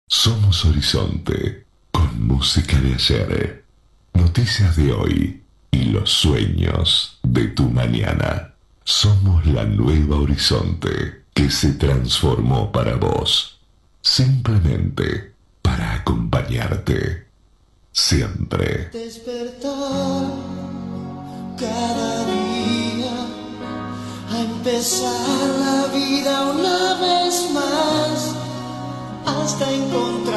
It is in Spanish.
Somos Horizonte, con música de ayer, noticias de hoy y los sueños de tu mañana. Somos la nueva Horizonte que se transformó para vos, simplemente para acompañarte, siempre. Despertar cada día a empezar la vida una vez más hasta encontrar